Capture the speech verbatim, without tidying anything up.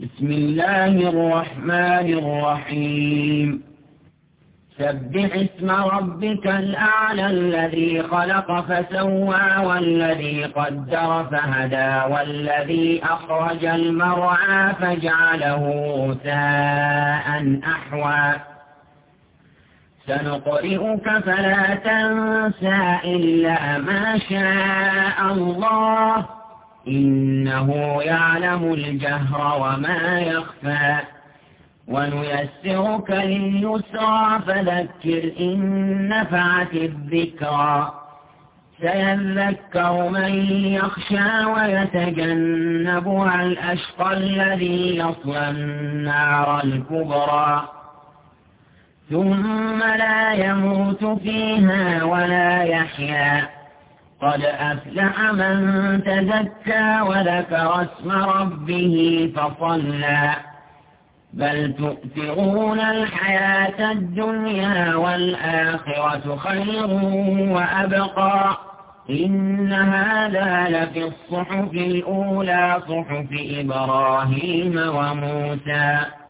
بسم الله الرحمن الرحيم سبح اسم ربك الأعلى الذي خلق فسوى والذي قدر فهدى والذي أخرج المرعى فجعله غثاء أحوى سنقرئك فلا تنسى إلا ما شاء الله إنه يعلم الجهر وما يخفى ونيسرك لليسرى فذكر إن نفعت الذكرى سيذكر من يخشى ويتجنبها الأشقى الذي يصلى النار الكبرى ثم لا يموت فيها ولا يحيا قد أفلح من تزكى وذكر اسم ربه فصلى بل تؤثرون الحياة الدنيا والآخرة خير وأبقى إن هذا لفي الصحف الأولى صحف إبراهيم وموسى